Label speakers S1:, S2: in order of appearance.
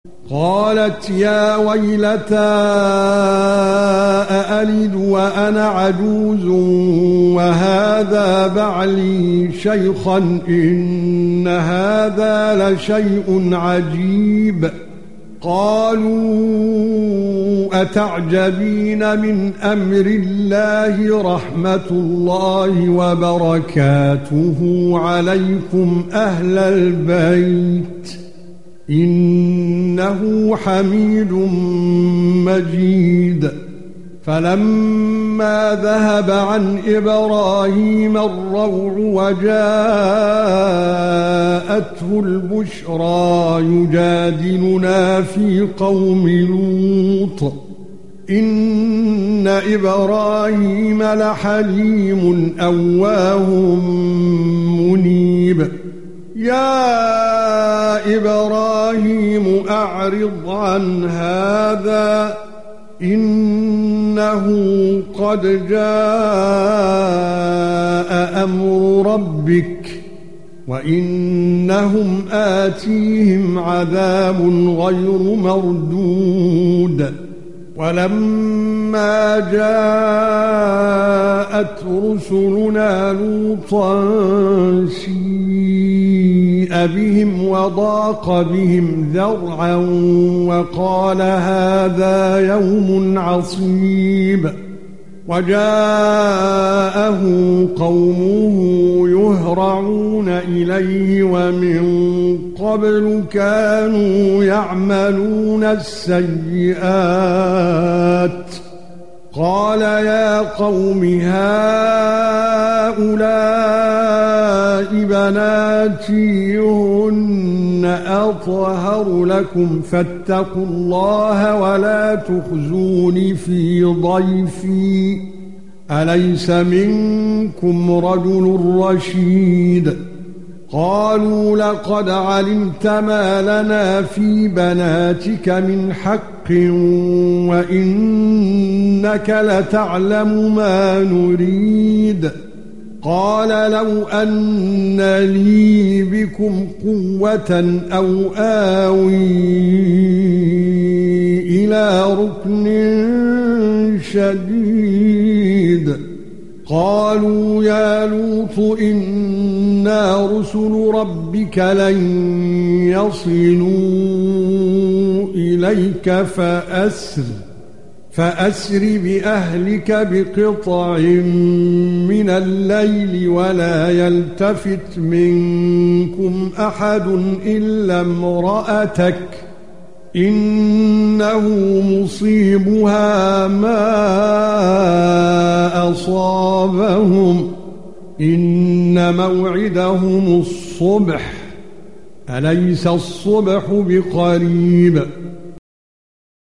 S1: قالت يا ويلتى أألد وأنا عجوز وهذا بعلي شيخا إن هذا لشيء عجيب. قالوا أتعجبين من أمر الله رحمة الله وبركاته عليكم أهل البيت إنه حميد مجيد. فلما ذهب عن إبراهيم الروع وجاءته البشرى يجادلنا في قوم لوط إن إبراهيم لحليم أواه منيب. يا إبراهيم أعرض عن هذا إنه قد جاء أمر ربك وإنهم آتيهم عذاب غير مردود. ولما جاءت رسلنا لوطا سيء بهم وضاق بهم ذرعا وقال هذا يوم عصيب. وجاءه قومه يهرعون إليه ومن قبل كانوا يعملون السيئات. قال يا قوم هؤلاء بناتي هن أطهر لكم فاتقوا الله ولا تخزوني في ضيفي أليس منكم رجل رشيد. قالوا لقد علمت ما لنا في بناتك من حق وإنك لتعلم ما نريد. قال لو أن لي بكم قوة أو آوي إلى ركن شديد. قالوا يا لوط إنا رسل ربك لن يصلوا إليك فأسر بأهلك بقطع من الليل ولا يلتفت منكم أحد إلا امرأتك إنه مصيبها ما أصابهم إن موعدهم الصبح أليس الصبح بقريب.